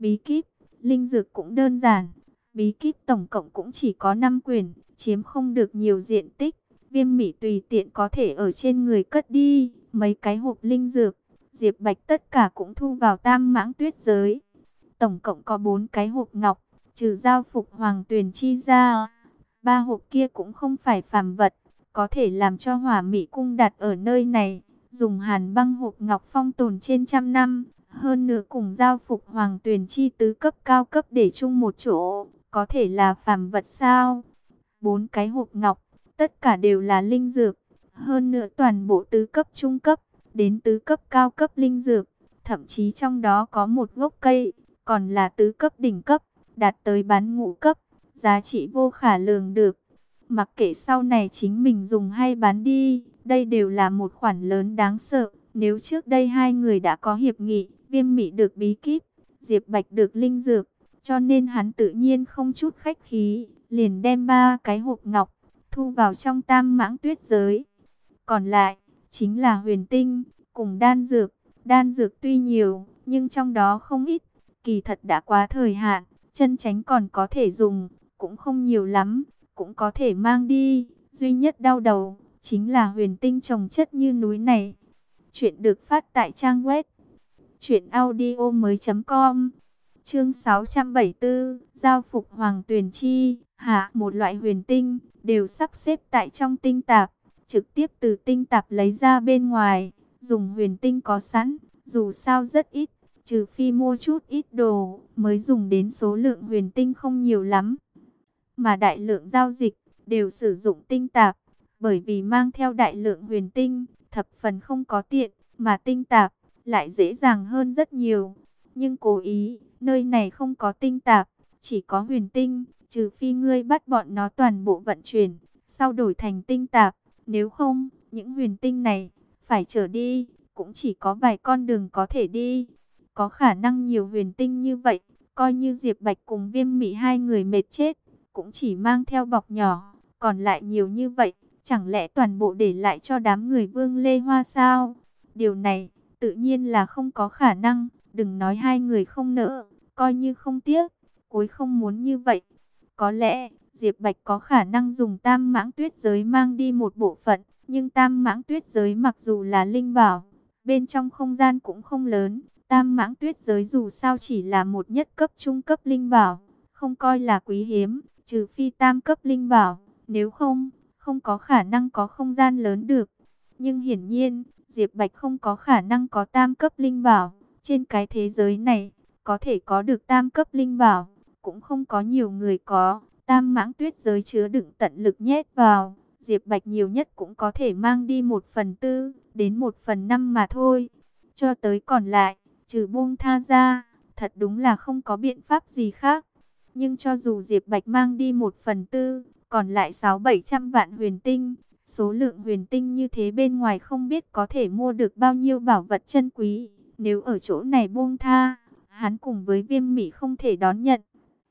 Bí kíp, linh dược cũng đơn giản. Bí kíp tổng cộng cũng chỉ có 5 quyển, chiếm không được nhiều diện tích. Viêm Mị tùy tiện có thể ở trên người cất đi. Mấy cái hộp linh dược, Diệp Bạch tất cả cũng thu vào Tam Mãng Tuyết giới. Tổng cộng có 4 cái hộp ngọc, trừ giao phục Hoàng Tuyền Chi ra. 3 hộp kia cũng không phải phàm vật, có thể làm cho Hỏa Mị cung đặt ở nơi này. Dùng hàn băng hộp ngọc phong tồn trên trăm năm. Hơn nữa cùng giao phục Hoàng Tuyền Chi tứ cấp cao cấp để chung một chỗ, có thể là phàm vật sao? 4 cái hộp ngọc, tất cả đều là linh dược. Hơn nữa toàn bộ tứ cấp trung cấp, đến tứ cấp cao cấp linh dược. Thậm chí trong đó có một gốc cây, còn là tứ cấp đỉnh cấp, đạt tới bán ngũ cấp. Giá trị vô khả lường được. Mặc kệ sau này chính mình dùng hay bán đi, đây đều là một khoản lớn đáng sợ. Nếu trước đây hai người đã có hiệp nghị, Viêm Mị được bí kíp, Diệp Bạch được linh dược, cho nên hắn tự nhiên không chút khách khí, liền đem 3 cái hộp ngọc thu vào trong Tam Mãng Tuyết giới. Còn lại chính là huyền tinh cùng đan dược. Đan dược tuy nhiều, nhưng trong đó không ít, kỳ thật đã quá thời hạn, chân chánh còn có thể dùng, cũng không nhiều lắm, cũng có thể mang đi. Duy nhất đau đầu chính là huyền tinh chồng chất như núi này. Chuyện được phát tại trang web truyệnaudiomoi.com. Chương 674, giao phục Hoàng Tuyền Chi, hạ một loại huyền tinh, đều sắp xếp tại trong tinh tạp, trực tiếp từ tinh tạp lấy ra bên ngoài, dùng huyền tinh có sẵn, dù sao rất ít, trừ phi mua chút ít đồ, mới dùng đến số lượng huyền tinh không nhiều lắm. Mà đại lượng giao dịch, đều sử dụng tinh tạp, bởi vì mang theo đại lượng huyền tinh, thập phần không có tiện, mà tinh tạp lại dễ dàng hơn rất nhiều. Nhưng cố ý, nơi này không có tinh tạp, chỉ có huyền tinh, trừ phi ngươi bắt bọn nó toàn bộ vận chuyển, sau đổi thành tinh tạp, nếu không, những huyền tinh này phải trở đi, cũng chỉ có vài con đường có thể đi. Có khả năng nhiều huyền tinh như vậy, coi như Diệp Bạch cùng Viêm Mị hai người mệt chết, cũng chỉ mang theo bọc nhỏ, còn lại nhiều như vậy, chẳng lẽ toàn bộ để lại cho đám người Vương Lê Hoa sao? Điều này tự nhiên là không có khả năng, đừng nói hai người không nỡ, coi như không tiếc, cuối không muốn như vậy. Có lẽ Diệp Bạch có khả năng dùng Tam Mãng Tuyết giới mang đi một bộ phận, nhưng Tam Mãng Tuyết giới mặc dù là linh bảo, bên trong không gian cũng không lớn. Tam Mãng Tuyết giới dù sao chỉ là một nhất cấp trung cấp linh bảo, không coi là quý hiếm, trừ phi tam cấp linh bảo, nếu không, không có khả năng có không gian lớn được. Nhưng hiển nhiên, Diệp Bạch không có khả năng có tam cấp linh bảo, trên cái thế giới này, có thể có được tam cấp linh bảo, cũng không có nhiều người có. Tam Mãng Tuyết giới chứa đựng tận lực nhét vào, Diệp Bạch nhiều nhất cũng có thể mang đi 1/4 đến 1/5 mà thôi. Cho tới còn lại, trừ buông tha ra, thật đúng là không có biện pháp gì khác. Nhưng cho dù Diệp Bạch mang đi 1/4, còn lại 600-700 vạn huyền tinh, số lượng huyền tinh như thế bên ngoài không biết có thể mua được bao nhiêu bảo vật chân quý. Nếu ở chỗ này buông tha, hắn cùng với Viêm Mị không thể đón nhận.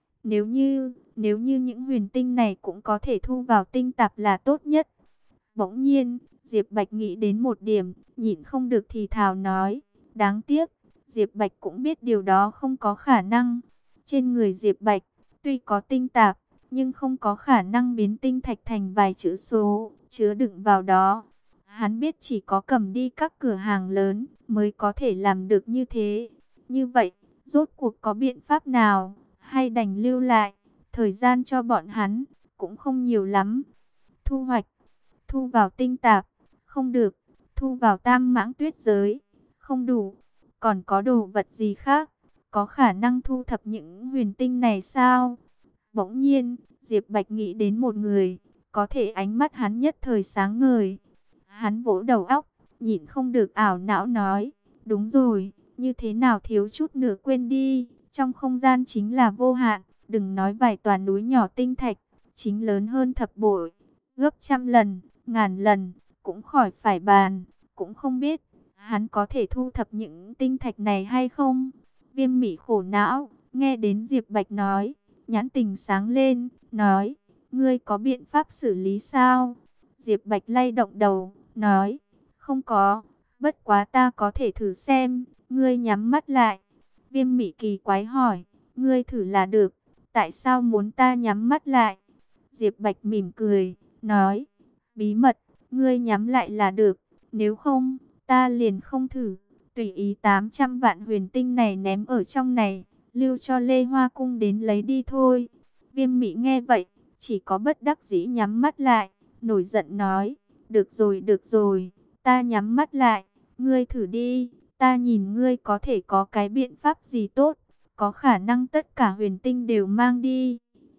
Nếu như những huyền tinh này cũng có thể thu vào tinh tạp là tốt nhất. Bỗng nhiên, Diệp Bạch nghĩ đến một điểm, nhịn không được thì thào nói, đáng tiếc, Diệp Bạch cũng biết điều đó không có khả năng. Trên người Diệp Bạch, tuy có tinh tạp, nhưng không có khả năng biến tinh thạch thành vài chữ số, chứa đựng vào đó. Hắn biết chỉ có cầm đi các cửa hàng lớn, mới có thể làm được như thế. Như vậy, rốt cuộc có biện pháp nào, hay đành lưu lại, thời gian cho bọn hắn, cũng không nhiều lắm. Thu hoạch, thu vào tinh tạp, không được, thu vào Tam Mãng Tuyết giới, không đủ. Còn có đồ vật gì khác, có khả năng thu thập những huyền tinh này sao? Bỗng nhiên, Diệp Bạch nghĩ đến một người, có thể ánh mắt hắn nhất thời sáng ngời. Hắn vỗ đầu óc, nhịn không được ảo não nói, đúng rồi, như thế nào thiếu chút nữa quên đi, trong không gian chính là vô hạn, đừng nói vài tòa núi nhỏ tinh thạch, chính lớn hơn thập bội, gấp trăm lần, ngàn lần, cũng khỏi phải bàn, cũng không biết, hắn có thể thu thập những tinh thạch này hay không? Viêm Mị khổ não, nghe đến Diệp Bạch nói, nhãn tình sáng lên, nói, ngươi có biện pháp xử lý sao? Diệp Bạch lay động đầu, nói, không có, bất quá ta có thể thử xem, ngươi nhắm mắt lại. Viêm Mị kỳ quái hỏi, ngươi thử là được, tại sao muốn ta nhắm mắt lại? Diệp Bạch mỉm cười, nói, bí mật, ngươi nhắm lại là được, nếu không, ta liền không thử. Tùy ý 800 vạn huyền tinh này ném ở trong này, lưu cho Lê Hoa Cung đến lấy đi thôi. Viêm Mị nghe vậy, chỉ có bất đắc dĩ nhắm mắt lại, nổi giận nói, được rồi, ta nhắm mắt lại, ngươi thử đi, ta nhìn ngươi có thể có cái biện pháp gì tốt, có khả năng tất cả huyền tinh đều mang đi.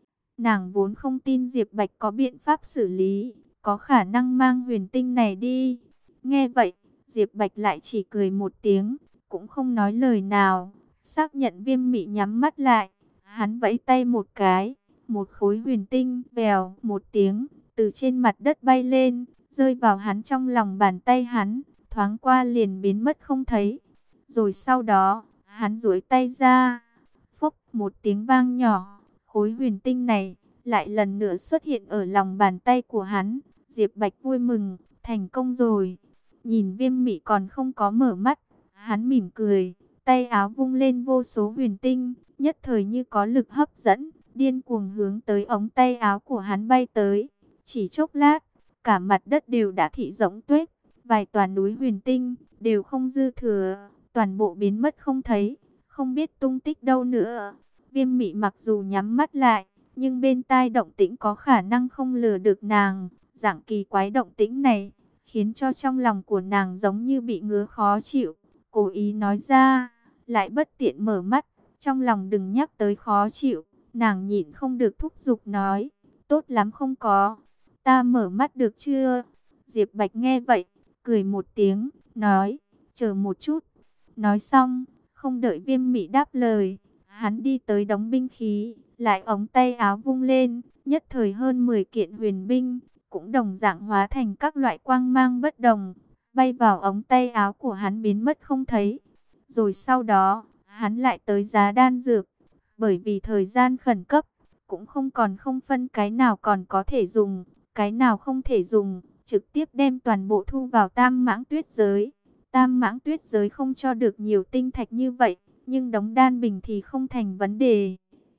Nàng vốn không tin Diệp Bạch có biện pháp xử lý, có khả năng mang huyền tinh này đi. Nghe vậy, Diệp Bạch lại chỉ cười một tiếng, cũng không nói lời nào, xác nhận Viêm Mị nhắm mắt lại. Hắn vẫy tay một cái, một khối huyền tinh vèo một tiếng, từ trên mặt đất bay lên, rơi vào hắn trong lòng bàn tay hắn, thoáng qua liền biến mất không thấy. Rồi sau đó, hắn duỗi tay ra, phốc một tiếng vang nhỏ, khối huyền tinh này lại lần nữa xuất hiện ở lòng bàn tay của hắn. Diệp Bạch vui mừng, thành công rồi. Nhìn Viêm Mị còn không có mở mắt, hắn mỉm cười, tay áo vung lên vô số huyền tinh, nhất thời như có lực hấp dẫn, điên cuồng hướng tới ống tay áo của hắn bay tới. Chỉ chốc lát, cả mặt đất đều đã thị rỗng tuếch, vài tòa núi huyền tinh đều không dư thừa, toàn bộ biến mất không thấy, không biết tung tích đâu nữa. Viêm Mị mặc dù nhắm mắt lại, nhưng bên tai động tĩnh có khả năng không lừa được nàng. Dạng kỳ quái động tĩnh này khiến cho trong lòng của nàng giống như bị ngứa khó chịu, cố ý nói ra, lại bất tiện mở mắt, trong lòng đừng nhắc tới khó chịu. Nàng nhịn không được thúc giục nói, tốt lắm không có, ta mở mắt được chưa? Diệp Bạch nghe vậy, cười một tiếng, nói, chờ một chút. Nói xong, không đợi Viêm Mị đáp lời, hắn đi tới đống binh khí, lại ống tay áo vung lên, nhất thời hơn 10 kiện huyền binh, cũng đồng dạng hóa thành các loại quang mang bất đồng, bay vào ống tay áo của hắn biến mất không thấy. Rồi sau đó, hắn lại tới giá đan dược, bởi vì thời gian khẩn cấp, cũng không phân cái nào còn có thể dùng, cái nào không thể dùng, trực tiếp đem toàn bộ thu vào Tam Mãng Tuyết giới. Tam Mãng Tuyết giới không cho được nhiều tinh thạch như vậy, nhưng đống đan bình thì không thành vấn đề.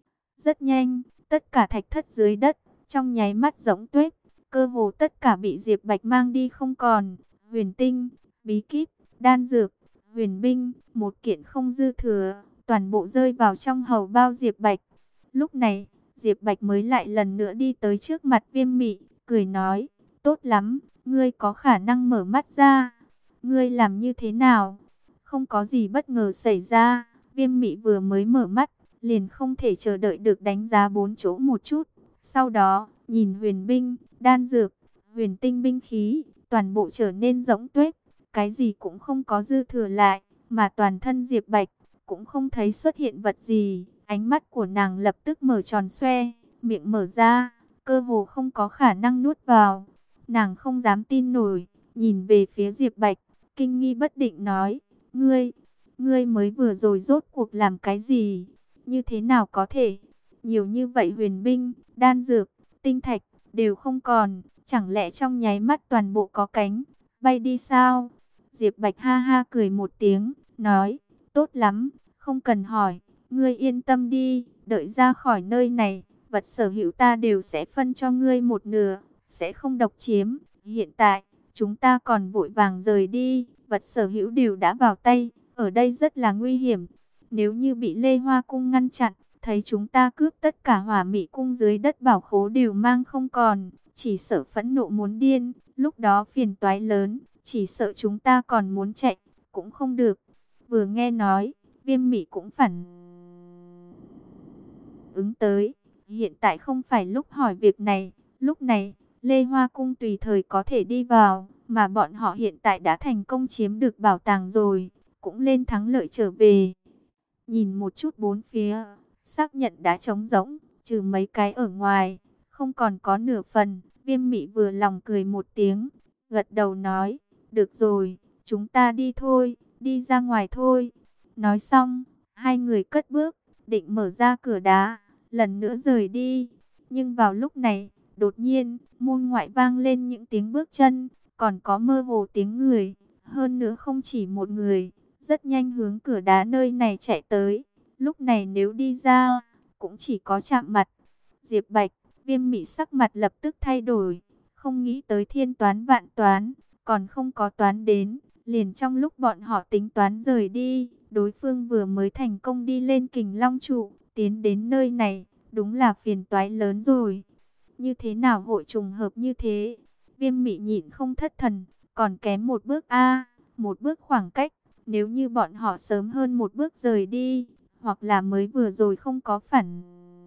Rất nhanh, tất cả thạch thất dưới đất, trong nháy mắt rỗng tuếch, cơ hồ tất cả bị Diệp Bạch mang đi không còn. Huyền tinh, bí kíp, đan dược, huyền binh, một kiện không dư thừa, toàn bộ rơi vào trong hầu bao Diệp Bạch. Lúc này, Diệp Bạch mới lại lần nữa đi tới trước mặt Viêm Mị, cười nói, tốt lắm, ngươi có khả năng mở mắt ra. Ngươi làm như thế nào? Không có gì bất ngờ xảy ra, Viêm Mị vừa mới mở mắt, liền không thể chờ đợi được đánh giá bốn chỗ một chút. Sau đó, nhìn huyền binh, đan dược, huyền tinh binh khí, toàn bộ trở nên rỗng tuếch, cái gì cũng không có dư thừa lại, mà toàn thân Diệp Bạch cũng không thấy xuất hiện vật gì. Ánh mắt của nàng lập tức mở tròn xoe, miệng mở ra, cơ hồ không có khả năng nuốt vào. Nàng không dám tin nổi, nhìn về phía Diệp Bạch, kinh nghi bất định nói, ngươi mới vừa rồi rốt cuộc làm cái gì? Như thế nào có thể? Nhiều như vậy huyền binh, đan dược, tinh thạch, đều không còn, chẳng lẽ trong nháy mắt toàn bộ có cánh, bay đi sao? Diệp Bạch ha ha cười một tiếng, nói, tốt lắm, không cần hỏi, ngươi yên tâm đi, đợi ra khỏi nơi này, vật sở hữu ta đều sẽ phân cho ngươi một nửa, sẽ không độc chiếm. Hiện tại, chúng ta còn vội vàng rời đi, vật sở hữu đều đã vào tay, ở đây rất là nguy hiểm. Nếu như bị Lê Hoa Cung ngăn chặn, thấy chúng ta cướp tất cả Hỏa Mị Cung dưới đất bảo khố đều mang không còn, chỉ sợ phẫn nộ muốn điên, lúc đó phiền toái lớn, chỉ sợ chúng ta còn muốn chạy, cũng không được. Vừa nghe nói, Viêm Mị cũng phản ứng tới, hiện tại không phải lúc hỏi việc này, lúc này, Lê Hoa Cung tùy thời có thể đi vào, mà bọn họ hiện tại đã thành công chiếm được bảo tàng rồi, cũng lên thắng lợi trở về. Nhìn một chút bốn phía, xác nhận đã trống rỗng, trừ mấy cái ở ngoài, không còn có nửa phần. Viêm Mị vừa lòng cười một tiếng, gật đầu nói, được rồi, chúng ta đi thôi, đi ra ngoài thôi. Nói xong, hai người cất bước, định mở ra cửa đá, lần nữa rời đi. Nhưng vào lúc này, đột nhiên, môn ngoại vang lên những tiếng bước chân, còn có mơ hồ tiếng người, hơn nữa không chỉ một người. rất nhanh hướng cửa đá nơi này chạy tới. Lúc này nếu đi ra, cũng chỉ có chạm mặt. Diệp Bạch, Viêm Mị sắc mặt lập tức thay đổi, không nghĩ tới thiên toán vạn toán, còn không có toán đến, liền trong lúc bọn họ tính toán rời đi, đối phương vừa mới thành công đi lên Kình Long trụ, tiến đến nơi này, đúng là phiền toái lớn rồi. Như thế nào hội trùng hợp như thế? Viêm Mị nhịn không thất thần, còn kém một bước a, một bước khoảng cách, nếu như bọn họ sớm hơn một bước rời đi, hoặc là mới vừa rồi không có phản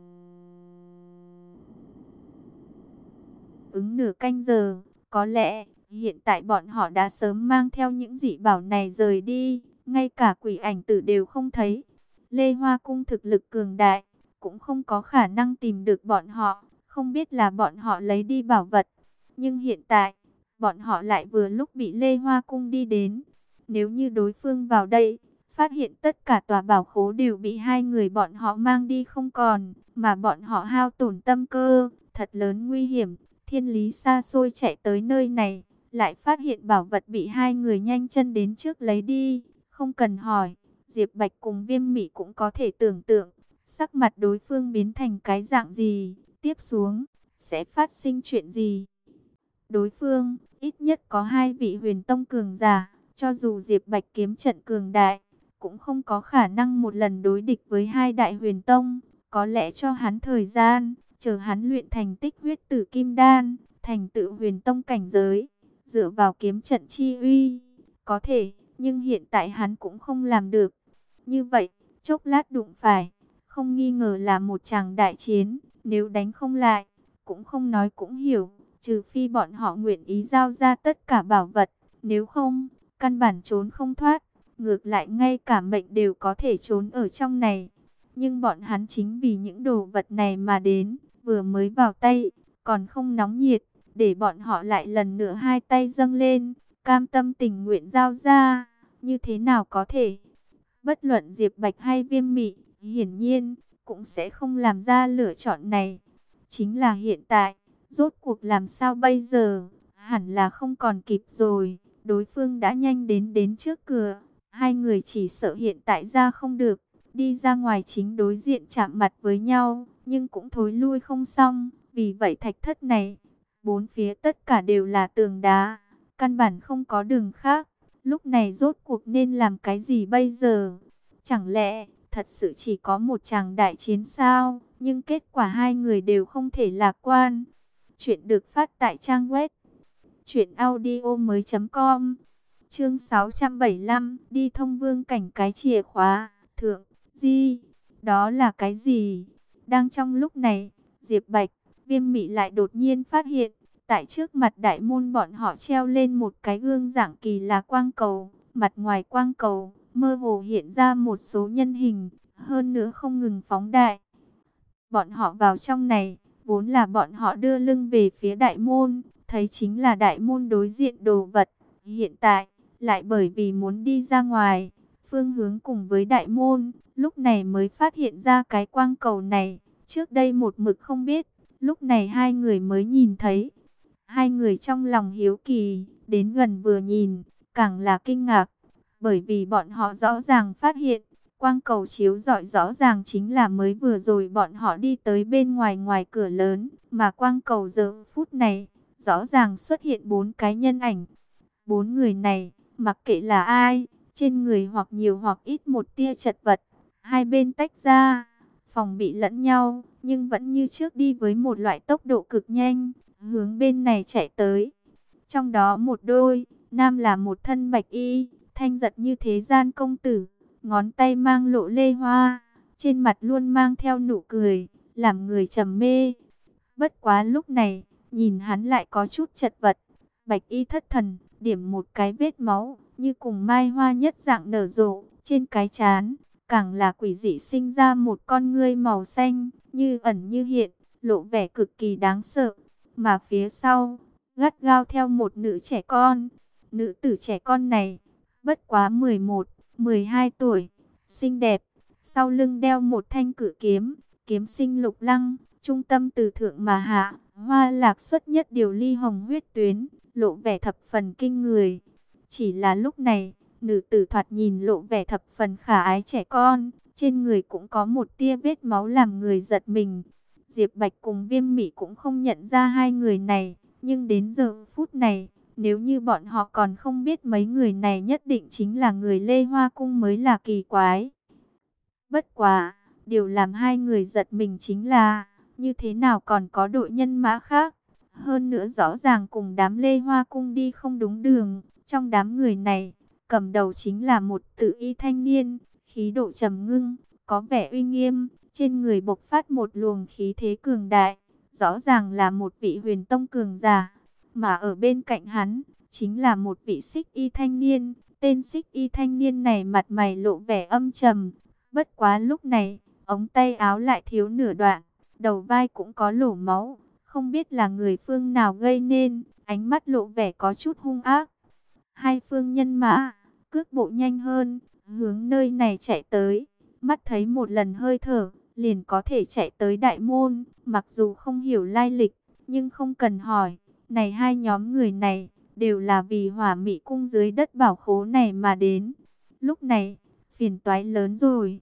ứng nửa canh giờ, có lẽ hiện tại bọn họ đã sớm mang theo những dị bảo này rời đi, ngay cả quỷ ảnh tử đều không thấy. Lê Hoa Cung thực lực cường đại, cũng không có khả năng tìm được bọn họ, không biết là bọn họ lấy đi bảo vật. Nhưng hiện tại, bọn họ lại vừa lúc bị Lê Hoa Cung đi đến. Nếu như đối phương vào đây, phát hiện tất cả tòa bảo khố đều bị hai người bọn họ mang đi không còn, mà bọn họ hao tổn tâm cơ, thật lớn nguy hiểm. Thiên Lý xa xôi chạy tới nơi này, lại phát hiện bảo vật bị hai người nhanh chân đến trước lấy đi. Không cần hỏi, Diệp Bạch cùng Viêm Mị cũng có thể tưởng tượng, sắc mặt đối phương biến thành cái dạng gì, tiếp xuống, sẽ phát sinh chuyện gì. Đối phương, ít nhất có hai vị huyền tông cường giả, cho dù Diệp Bạch kiếm trận cường đại, cũng không có khả năng một lần đối địch với hai đại huyền tông, có lẽ cho hắn thời gian. Chờ hắn luyện thành tích huyết tử kim đan, thành tựu huyền tông cảnh giới, dựa vào kiếm trận chi uy, có thể, nhưng hiện tại hắn cũng không làm được. Như vậy, chốc lát đụng phải, không nghi ngờ là một tràng đại chiến, nếu đánh không lại, cũng không nói cũng hiểu, trừ phi bọn họ nguyện ý giao ra tất cả bảo vật, nếu không, căn bản trốn không thoát, ngược lại ngay cả mệnh đều có thể trốn ở trong này. Nhưng bọn hắn chính vì những đồ vật này mà đến, vừa mới vào tay, còn không nóng nhiệt, để bọn họ lại lần nữa hai tay dâng lên, cam tâm tình nguyện giao ra, như thế nào có thể. Bất luận Diệp Bạch hay Viêm Mị, hiển nhiên, cũng sẽ không làm ra lựa chọn này. Chính là hiện tại, rốt cuộc làm sao bây giờ, hẳn là không còn kịp rồi, đối phương đã nhanh đến trước cửa, hai người chỉ sợ hiện tại ra không được. Đi ra ngoài chính đối diện chạm mặt với nhau, nhưng cũng thối lui không xong. Vì vậy thạch thất này, bốn phía tất cả đều là tường đá, căn bản không có đường khác. Lúc này rốt cuộc nên làm cái gì bây giờ? Chẳng lẽ thật sự chỉ có một tràng đại chiến sao? Nhưng kết quả hai người đều không thể lạc quan. Chuyện được phát tại trang web truyệnaudiomoi.com. Chương 675, đi thông vương cảnh cái chìa khóa. Thượng Di, đó là cái gì? Đang trong lúc này, Diệp Bạch, Viêm Mị lại đột nhiên phát hiện, tại trước mặt đại môn bọn họ treo lên một cái gương dạng kỳ lạ quang cầu, mặt ngoài quang cầu mơ hồ hiện ra một số nhân hình, hơn nữa không ngừng phóng đại. Bọn họ vào trong này, vốn là bọn họ đưa lưng về phía đại môn, thấy chính là đại môn đối diện đồ vật, hiện tại lại bởi vì muốn đi ra ngoài, phương hướng cùng với đại môn, lúc này mới phát hiện ra cái quang cầu này, trước đây một mực không biết, lúc này hai người mới nhìn thấy. Hai người trong lòng hiếu kỳ, đến gần vừa nhìn, càng là kinh ngạc, bởi vì bọn họ rõ ràng phát hiện, quang cầu chiếu rọi rõ ràng chính là mới vừa rồi bọn họ đi tới bên ngoài ngoài cửa lớn, mà quang cầu giờ phút này, rõ ràng xuất hiện bốn cái nhân ảnh. Bốn người này, mặc kệ là ai, trên người hoặc nhiều hoặc ít một tia chật vật, hai bên tách ra, phòng bị lẫn nhau, nhưng vẫn như trước đi với một loại tốc độ cực nhanh, hướng bên này chạy tới. Trong đó một đôi, nam là một thân bạch y, thanh giật như thế gian công tử, ngón tay mang lộ lê hoa, trên mặt luôn mang theo nụ cười, làm người trầm mê. Bất quá lúc này, nhìn hắn lại có chút chật vật, bạch y thất thần, điểm một cái vết máu, như cùng mai hoa nhất dạng nở rộ, trên cái trán, càng là quỷ dị sinh ra một con ngươi màu xanh, như ẩn như hiện, lộ vẻ cực kỳ đáng sợ. Mà phía sau, gắt gao theo một nữ trẻ con, nữ tử trẻ con này, bất quá 11, 12 tuổi, xinh đẹp, sau lưng đeo một thanh cự kiếm, kiếm sinh lục lăng, trung tâm từ thượng mà hạ, hoa lạc xuất nhất điều ly hồng huyết tuyến, lộ vẻ thập phần kinh người. Chỉ là lúc này, Nữ tử thoạt nhìn lộ vẻ thập phần khả ái trẻ con, trên người cũng có một tia vết máu làm người giật mình. Diệp Bạch cùng Viêm Mị cũng không nhận ra hai người này, nhưng đến giờ phút này, nếu như bọn họ còn không biết mấy người này nhất định chính là người Lê Hoa Cung mới là kỳ quái. Bất quá, điều làm hai người giật mình chính là, như thế nào còn có đội nhân mã khác. Hơn nữa rõ ràng cùng đám Lê Hoa Cung đi không đúng đường. Trong đám người này, cầm đầu chính là một tự y thanh niên, khí độ trầm ngưng, có vẻ uy nghiêm, trên người bộc phát một luồng khí thế cường đại, rõ ràng là một vị huyền tông cường giả. Mà ở bên cạnh hắn, chính là một vị xích y thanh niên. Tên xích y thanh niên này mặt mày lộ vẻ âm trầm. Bất quá lúc này, ống tay áo lại thiếu nửa đoạn, đầu vai cũng có lỗ máu. Không biết là người phương nào gây nên, ánh mắt lộ vẻ có chút hung ác. Hai phương nhân mã, cước bộ nhanh hơn, hướng nơi này chạy tới. Mắt thấy một lần hơi thở, liền có thể chạy tới đại môn. Mặc dù không hiểu lai lịch, nhưng không cần hỏi. Này hai nhóm người này, đều là vì Hỏa Mị Cung dưới đất bảo khố này mà đến. Lúc này, phiền toái lớn rồi.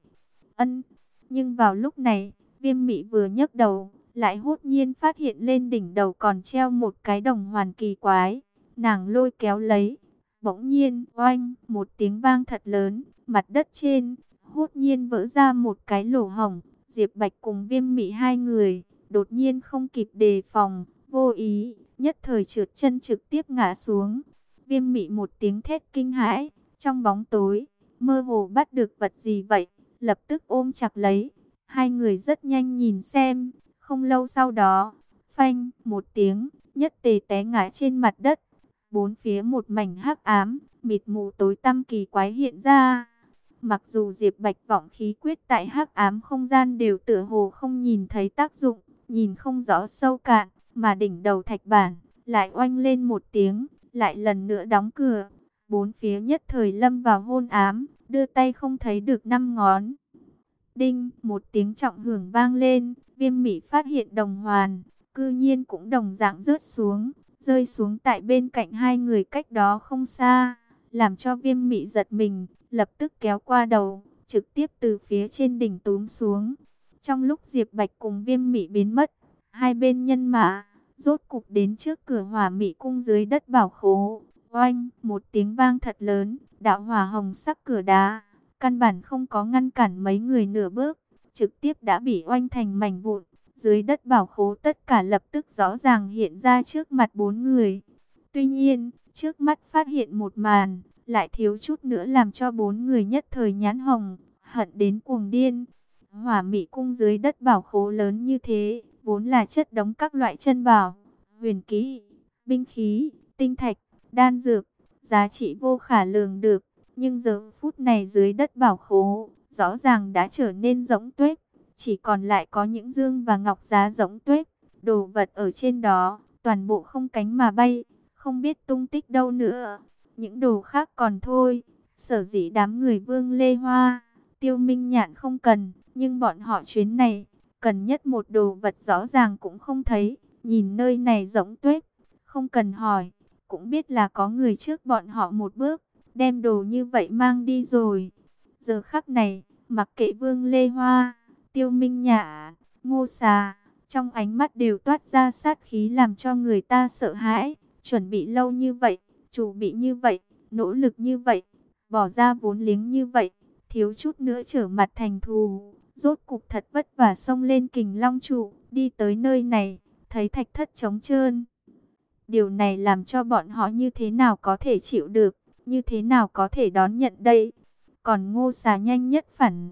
Nhưng vào lúc này, Viêm Mị vừa nhấc đầu, lại hốt nhiên phát hiện lên đỉnh đầu còn treo một cái đồng hoàn kỳ quái. Nàng lôi kéo lấy, bỗng nhiên, oanh, một tiếng vang thật lớn, mặt đất trên, hốt nhiên vỡ ra một cái lỗ hổng. Diệp Bạch cùng Viêm Mị hai người, đột nhiên không kịp đề phòng, vô ý, nhất thời trượt chân trực tiếp ngã xuống. Viêm Mị một tiếng thét kinh hãi, trong bóng tối, mơ hồ bắt được vật gì vậy, lập tức ôm chặt lấy. Hai người rất nhanh nhìn xem, không lâu sau đó, phanh, một tiếng, nhất tề té ngã trên mặt đất. Bốn phía một mảnh hắc ám, mịt mù tối tăm kỳ quái hiện ra. Mặc dù Diệp Bạch vọng khí quyết tại hắc ám không gian đều tựa hồ không nhìn thấy tác dụng, nhìn không rõ sâu cạn, mà đỉnh đầu thạch bản lại oanh lên một tiếng, lại lần nữa đóng cửa. Bốn phía nhất thời lâm vào hôn ám, đưa tay không thấy được năm ngón. Đinh, một tiếng trọng hưởng vang lên, Viêm Mị phát hiện đồng hoàn, cư nhiên cũng đồng dạng rớt xuống, rơi xuống tại bên cạnh hai người cách đó không xa, làm cho Viêm Mị giật mình, lập tức kéo qua đầu, trực tiếp từ phía trên đỉnh túm xuống. Trong lúc Diệp Bạch cùng Viêm Mị biến mất, hai bên nhân mã rốt cục đến trước cửa Hỏa Mị Cung dưới đất bảo khố. Oanh, một tiếng vang thật lớn, đạo hỏa hồng sắc cửa đá, căn bản không có ngăn cản mấy người nửa bước, trực tiếp đã bị oanh thành mảnh vụn. Dưới đất bảo khố tất cả lập tức rõ ràng hiện ra trước mặt bốn người. Tuy nhiên, trước mắt phát hiện một màn, lại thiếu chút nữa làm cho bốn người nhất thời nhãn hồng, hận đến cuồng điên. Hỏa Mị Cung dưới đất bảo khố lớn như thế, vốn là chất đống các loại chân bảo, huyền kỹ, binh khí, tinh thạch, đan dược, giá trị vô khả lường được. Nhưng giờ phút này dưới đất bảo khố, rõ ràng đã trở nên rỗng tuếch, chỉ còn lại có những dương và ngọc giá rỗng tuếch, đồ vật ở trên đó, toàn bộ không cánh mà bay, không biết tung tích đâu nữa. Những đồ khác còn thôi, sở dĩ đám người Vương Lê Hoa, Tiêu Minh Nhạn không cần, nhưng bọn họ chuyến này, cần nhất một đồ vật rõ ràng cũng không thấy, nhìn nơi này rỗng tuếch, không cần hỏi, cũng biết là có người trước bọn họ một bước, đem đồ như vậy mang đi rồi. Giờ khắc này, mặc kệ Vương Lê Hoa, Tiêu Minh Nhã, Ngô Xà, trong ánh mắt đều toát ra sát khí làm cho người ta sợ hãi. Chuẩn bị lâu như vậy, chuẩn bị như vậy, nỗ lực như vậy, bỏ ra vốn liếng như vậy, thiếu chút nữa trở mặt thành thù. Rốt cục thật vất vả xông lên Kình Long trụ, đi tới nơi này, thấy thạch thất trống trơn. Điều này làm cho bọn họ như thế nào có thể chịu được, như thế nào có thể đón nhận đây. Còn Ngô Xà nhanh nhất phản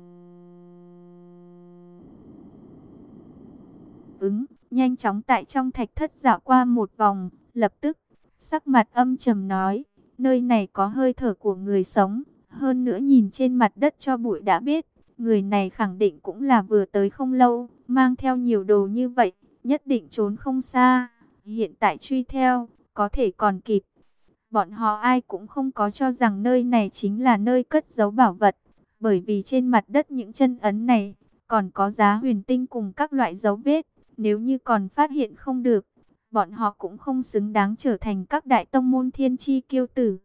ứng, nhanh chóng tại trong thạch thất dạo qua một vòng, lập tức, sắc mặt âm trầm nói, nơi này có hơi thở của người sống, hơn nữa nhìn trên mặt đất cho bụi đã biết, người này khẳng định cũng là vừa tới không lâu, mang theo nhiều đồ như vậy, nhất định trốn không xa, hiện tại truy theo, có thể còn kịp. Bọn họ ai cũng không có cho rằng nơi này chính là nơi cất giấu bảo vật, bởi vì trên mặt đất những chân ấn này, còn có giá huyền tinh cùng các loại dấu vết, nếu như còn phát hiện không được, bọn họ cũng không xứng đáng trở thành các đại tông môn thiên chi kiêu tử.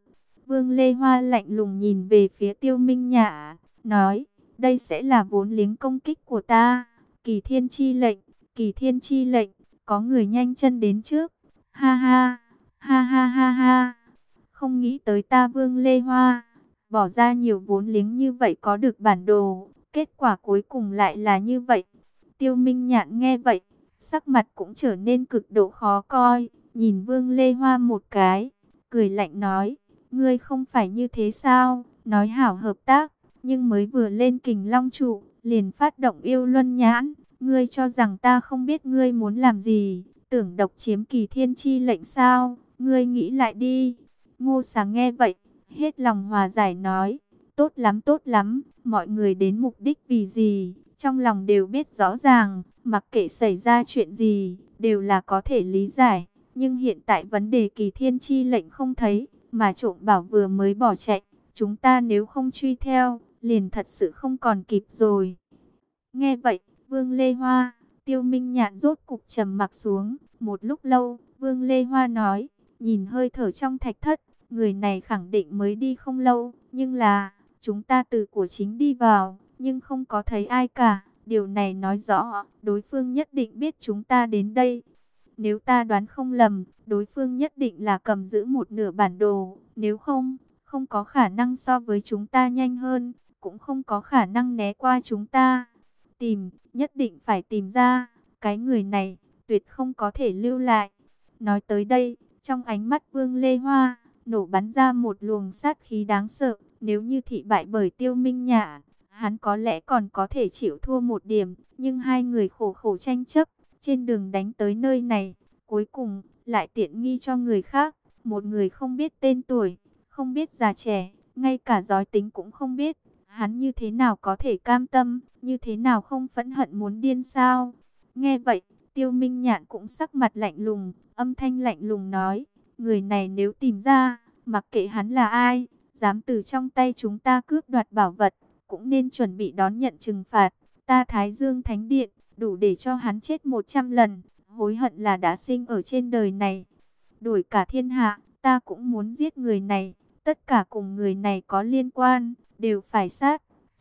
Vương Lê Hoa lạnh lùng nhìn về phía Tiêu Minh Nhã, nói, đây sẽ là vốn liếng công kích của ta. Kỳ Thiên Chi lệnh, Kỳ Thiên Chi lệnh, có người nhanh chân đến trước. Ha ha, ha ha ha ha. Không nghĩ tới ta Vương Lê Hoa, bỏ ra nhiều vốn liếng như vậy có được bản đồ, kết quả cuối cùng lại là như vậy. Tiêu Minh Nhạn nghe vậy, sắc mặt cũng trở nên cực độ khó coi, nhìn Vương Lê Hoa một cái, cười lạnh nói, ngươi không phải như thế sao, nói hảo hợp tác, nhưng mới vừa lên Kình Long trụ, liền phát động yêu luân nhãn, ngươi cho rằng ta không biết ngươi muốn làm gì, tưởng độc chiếm Kỳ Thiên Chi lệnh sao, ngươi nghĩ lại đi. Ngô Sáng nghe vậy, hết lòng hòa giải nói, tốt lắm, mọi người đến mục đích vì gì, trong lòng đều biết rõ ràng, mặc kệ xảy ra chuyện gì, đều là có thể lý giải. Nhưng hiện tại vấn đề Kỳ Thiên Chi lệnh không thấy, mà trộm bảo vừa mới bỏ chạy, chúng ta nếu không truy theo, liền thật sự không còn kịp rồi. Nghe vậy, Vương Lê Hoa, Tiêu Minh Nhạn rốt cục trầm mặc xuống, một lúc lâu, Vương Lê Hoa nói, nhìn hơi thở trong thạch thất, người này khẳng định mới đi không lâu, nhưng là, chúng ta từ của chính đi vào, nhưng không có thấy ai cả. Điều này nói rõ, đối phương nhất định biết chúng ta đến đây. Nếu ta đoán không lầm, đối phương nhất định là cầm giữ một nửa bản đồ. Nếu không, không có khả năng so với chúng ta nhanh hơn, cũng không có khả năng né qua chúng ta. Tìm, nhất định phải tìm ra, cái người này, tuyệt không có thể lưu lại. Nói tới đây, trong ánh mắt Vương Lê Hoa, nổ bắn ra một luồng sát khí đáng sợ. Nếu như thị bại bởi Tiêu Minh Nhã, hắn có lẽ còn có thể chịu thua một điểm, nhưng hai người khổ khổ tranh chấp, trên đường đánh tới nơi này, cuối cùng lại tiện nghi cho người khác, một người không biết tên tuổi, không biết già trẻ, ngay cả giới tính cũng không biết, hắn như thế nào có thể cam tâm, như thế nào không phẫn hận muốn điên sao? Nghe vậy, Tiêu Minh Nhạn cũng sắc mặt lạnh lùng, âm thanh lạnh lùng nói, người này nếu tìm ra, mặc kệ hắn là ai, dám từ trong tay chúng ta cướp đoạt bảo vật, cũng nên chuẩn bị đón nhận trừng phạt. Ta Thái Dương Thánh Điện, đủ để cho hắn chết 100 lần, hối hận là đã sinh ở trên đời này. Đổi cả thiên hạ, ta cũng muốn giết người này, tất cả cùng người này có liên quan, đều phải sát,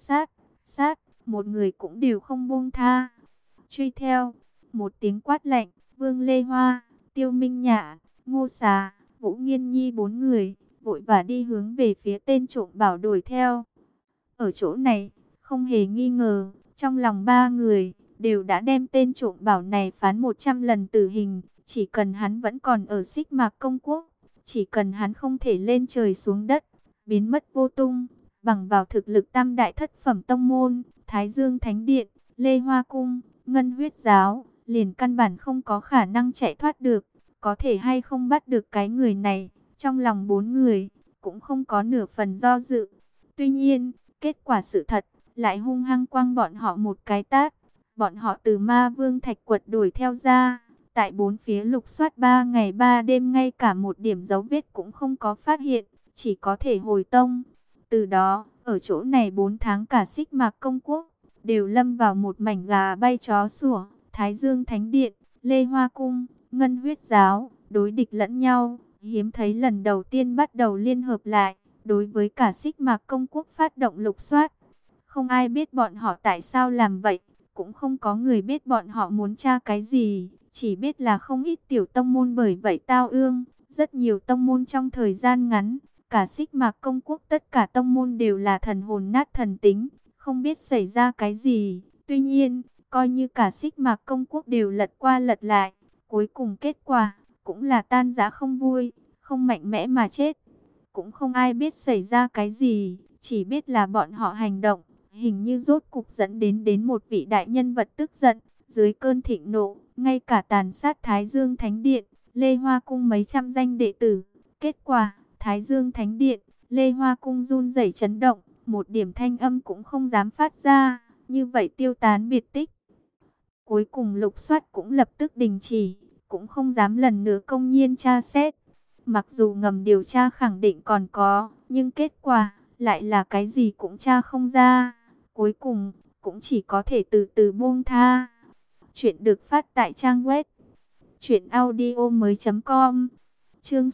sát, một người cũng đều không buông tha. Truy theo, một tiếng quát lạnh, Vương Lê Hoa, Tiêu Minh Nhã, Ngô Xà, Vũ Nghiên Nhi bốn người, vội vã đi hướng về phía tên trộm bảo đuổi theo. Ở chỗ này, không hề nghi ngờ, trong lòng ba người, đều đã đem tên trộm bảo này phán 100 lần tử hình. Chỉ cần hắn vẫn còn ở Xích Mạc Công Quốc, chỉ cần hắn không thể lên trời xuống đất, biến mất vô tung, bằng vào thực lực tam đại thất phẩm tông môn, Thái Dương Thánh Điện, Lê Hoa Cung, Ngân Huyết Giáo, liền căn bản không có khả năng chạy thoát được. Có thể hay không bắt được cái người này, trong lòng bốn người, cũng không có nửa phần do dự. Tuy nhiên, kết quả sự thật, lại hung hăng quăng bọn họ một cái tát. Bọn họ từ Ma Vương Thạch Quật đuổi theo ra, tại bốn phía lục soát 3 ngày 3 đêm, ngay cả một điểm dấu vết cũng không có phát hiện, chỉ có thể hồi tông. Từ đó, ở chỗ này 4 tháng cả Xích Mạc Công Quốc, đều lâm vào một mảnh gà bay chó sủa. Thái Dương Thánh Điện, Lê Hoa Cung, Ngân Huyết Giáo, đối địch lẫn nhau, hiếm thấy lần đầu tiên bắt đầu liên hợp lại, đối với cả Xích Mạc Công Quốc phát động lục soát. Không ai biết bọn họ tại sao làm vậy, cũng không có người biết bọn họ muốn tra cái gì, chỉ biết là không ít tiểu tông môn bởi vậy tao ương, rất nhiều tông môn trong thời gian ngắn, cả Xích Mạc Công Quốc tất cả tông môn đều là thần hồn nát thần tính, không biết xảy ra cái gì. Tuy nhiên, coi như cả Xích Mạc Công Quốc đều lật qua lật lại, cuối cùng kết quả cũng là tan rã không vui, không mạnh mẽ mà chết. Cũng không ai biết xảy ra cái gì, chỉ biết là bọn họ hành động, hình như rốt cục dẫn đến một vị đại nhân vật tức giận, dưới cơn thịnh nộ, ngay cả tàn sát Thái Dương Thánh Điện, Lê Hoa Cung mấy trăm danh đệ tử. Kết quả, Thái Dương Thánh Điện, Lê Hoa Cung run rẩy chấn động, một điểm thanh âm cũng không dám phát ra, như vậy tiêu tán biệt tích. Cuối cùng lục soát cũng lập tức đình chỉ, cũng không dám lần nữa công nhiên tra xét. Mặc dù ngầm điều tra khẳng định còn có, nhưng kết quả lại là cái gì cũng tra không ra. Cuối cùng cũng chỉ có thể từ từ buông tha. Chuyện được phát tại trang web truyệnaudiomoi.com. Chương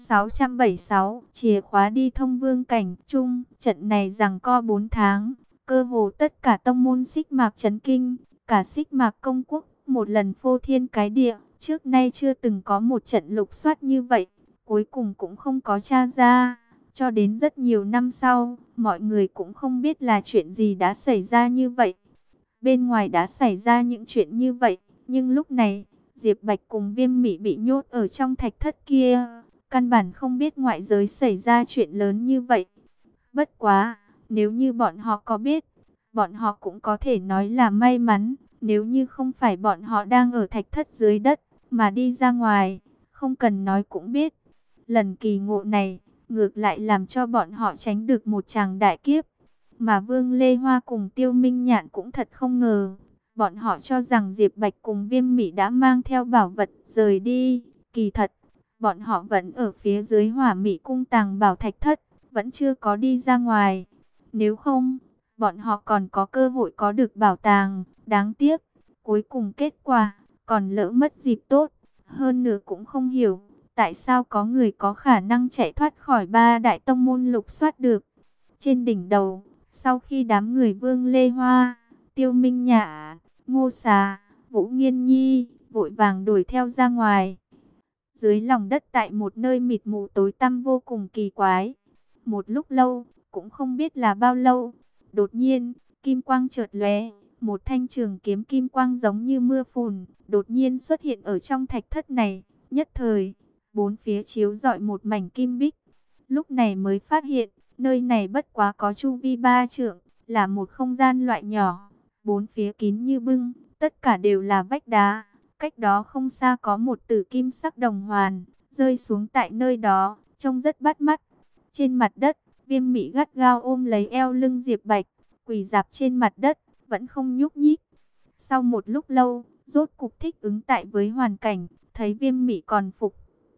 676, chìa khóa đi thông vương cảnh chung, trận này giằng co 4 tháng, cơ hồ tất cả tông môn Xích Mạc chấn kinh, cả Xích Mạc công quốc một lần phô thiên cái địa, trước nay chưa từng có một trận lục soát như vậy, cuối cùng cũng không có tra ra, cho đến rất nhiều năm sau, mọi người cũng không biết là chuyện gì đã xảy ra như vậy. Bên ngoài đã xảy ra những chuyện như vậy, nhưng lúc này, Diệp Bạch cùng Viêm Mị bị nhốt ở trong thạch thất kia, căn bản không biết ngoại giới xảy ra chuyện lớn như vậy. Bất quá, nếu như bọn họ có biết, bọn họ cũng có thể nói là may mắn, nếu như không phải bọn họ đang ở thạch thất dưới đất, mà đi ra ngoài, không cần nói cũng biết. Lần kỳ ngộ này, ngược lại làm cho bọn họ tránh được một tràng đại kiếp. Mà Vương Lê Hoa cùng Tiêu Minh Nhạn cũng thật không ngờ. Bọn họ cho rằng Diệp Bạch cùng Viêm Mị đã mang theo bảo vật rời đi. Kỳ thật, bọn họ vẫn ở phía dưới Hỏa Mị cung tàng bảo thạch thất, vẫn chưa có đi ra ngoài. Nếu không, bọn họ còn có cơ hội có được bảo tàng. Đáng tiếc, cuối cùng kết quả, còn lỡ mất dịp tốt. Hơn nữa cũng không hiểu, tại sao có người có khả năng chạy thoát khỏi 3 đại tông môn lục soát được. Trên đỉnh đầu, sau khi đám người Vương Lê Hoa, Tiêu Minh Nhã, Ngô Xà, Vũ Nghiên Nhi vội vàng đuổi theo ra ngoài. Dưới lòng đất tại một nơi mịt mù tối tăm vô cùng kỳ quái. Một lúc lâu, cũng không biết là bao lâu, đột nhiên, kim quang chợt lóe, một thanh trường kiếm kim quang giống như mưa phùn, đột nhiên xuất hiện ở trong thạch thất này, nhất thời, bốn phía chiếu rọi một mảnh kim bích. Lúc này mới phát hiện, nơi này bất quá có chu vi 3 trượng, là một không gian loại nhỏ, bốn phía kín như bưng, tất cả đều là vách đá. Cách đó không xa có một tử kim sắc đồng hoàn, rơi xuống tại nơi đó, trông rất bắt mắt. Trên mặt đất, Viêm Mị gắt gao ôm lấy eo lưng Diệp Bạch, quỳ rạp trên mặt đất, vẫn không nhúc nhích. Sau một lúc lâu, rốt cục thích ứng tại với hoàn cảnh, thấy Viêm Mị còn phục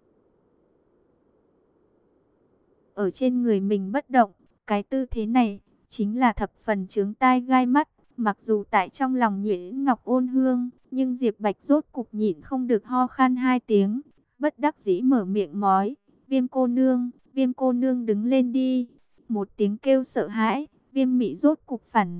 ở trên người mình bất động, cái tư thế này chính là thập phần chướng tai gai mắt. Mặc dù tại trong lòng Nhuyễn Ngọc ôn hương, nhưng Diệp Bạch rốt cục nhịn không được ho khan 2 tiếng, bất đắc dĩ mở miệng nói: Viêm cô nương đứng lên đi." Một tiếng kêu sợ hãi, Viêm Mị rốt cục phản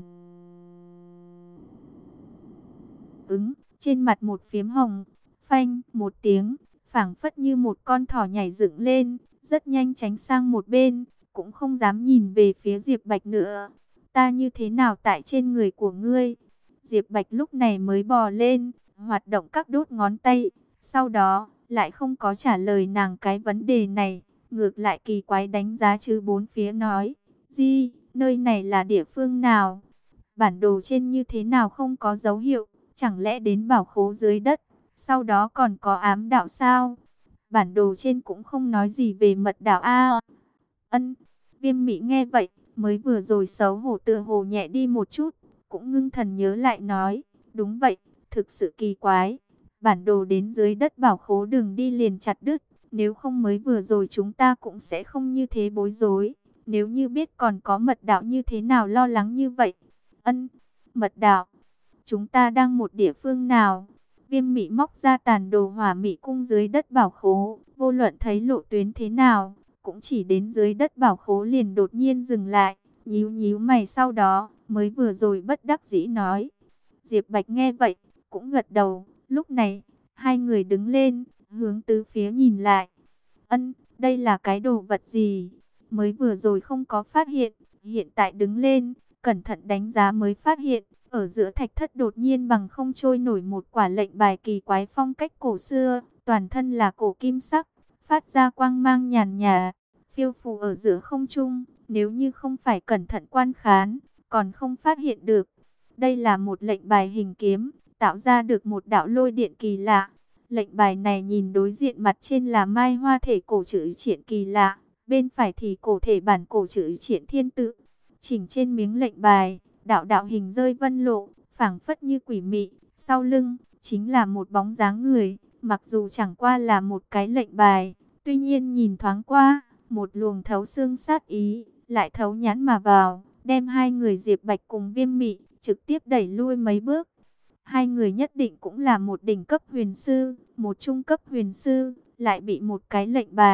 ứng, trên mặt một phiếm hồng, phanh một tiếng, phảng phất như một con thỏ nhảy dựng lên, rất nhanh tránh sang một bên, cũng không dám nhìn về phía Diệp Bạch nữa. "Ta như thế nào tại trên người của ngươi?" Diệp Bạch lúc này mới bò lên, hoạt động các đốt ngón tay, sau đó lại không có trả lời nàng cái vấn đề này, ngược lại kỳ quái đánh giá chứ bốn phía nói: "Di, nơi này là địa phương nào? Bản đồ trên như thế nào không có dấu hiệu, chẳng lẽ đến bảo khố dưới đất, sau đó còn có ám đạo sao? Bản đồ trên cũng không nói gì về mật đạo a." Ân, Viêm Mị nghe vậy, mới vừa rồi xấu hổ tựa hồ nhẹ đi một chút, cũng ngưng thần nhớ lại nói: "Đúng vậy, thực sự kỳ quái. Bản đồ đến dưới đất bảo khố đường đi liền chặt đứt, nếu không mới vừa rồi chúng ta cũng sẽ không như thế bối rối. Nếu như biết còn có mật đạo như thế nào lo lắng như vậy." Ân, mật đạo. Chúng ta đang một địa phương nào? Viêm Mị móc ra tàn đồ Hỏa Mị cung dưới đất bảo khố, vô luận thấy lộ tuyến thế nào, cũng chỉ đến dưới đất bảo khố liền đột nhiên dừng lại, nhíu nhíu mày, sau đó mới vừa rồi bất đắc dĩ nói. Diệp Bạch nghe vậy, cũng gật đầu. Lúc này, hai người đứng lên, hướng tứ phía nhìn lại. Ân, đây là cái đồ vật gì? Mới vừa rồi không có phát hiện, hiện tại đứng lên, cẩn thận đánh giá mới phát hiện, ở giữa thạch thất đột nhiên bằng không trôi nổi một quả lệnh bài kỳ quái phong cách cổ xưa, toàn thân là cổ kim sắc, phát ra quang mang nhàn nhạt, phiêu phù ở giữa không trung, nếu như không phải cẩn thận quan khán, còn không phát hiện được. Đây là một lệnh bài hình kiếm, tạo ra được một đạo lôi điện kỳ lạ. Lệnh bài này nhìn đối diện mặt trên là mai hoa thể cổ chữ triện kỳ lạ, bên phải thì cổ thể bản cổ chữ triện thiên tự. Chỉnh trên miếng lệnh bài, đạo đạo hình rơi vân lộ, phảng phất như quỷ mị, sau lưng chính là một bóng dáng người, mặc dù chẳng qua là một cái lệnh bài, tuy nhiên nhìn thoáng qua, một luồng thấu xương sát ý lại thấu nhãn mà vào, đem hai người Diệp Bạch cùng Viêm Mị trực tiếp đẩy lui mấy bước. Hai người nhất định cũng là một đỉnh cấp huyền sư, một trung cấp huyền sư, lại bị một cái lệnh bài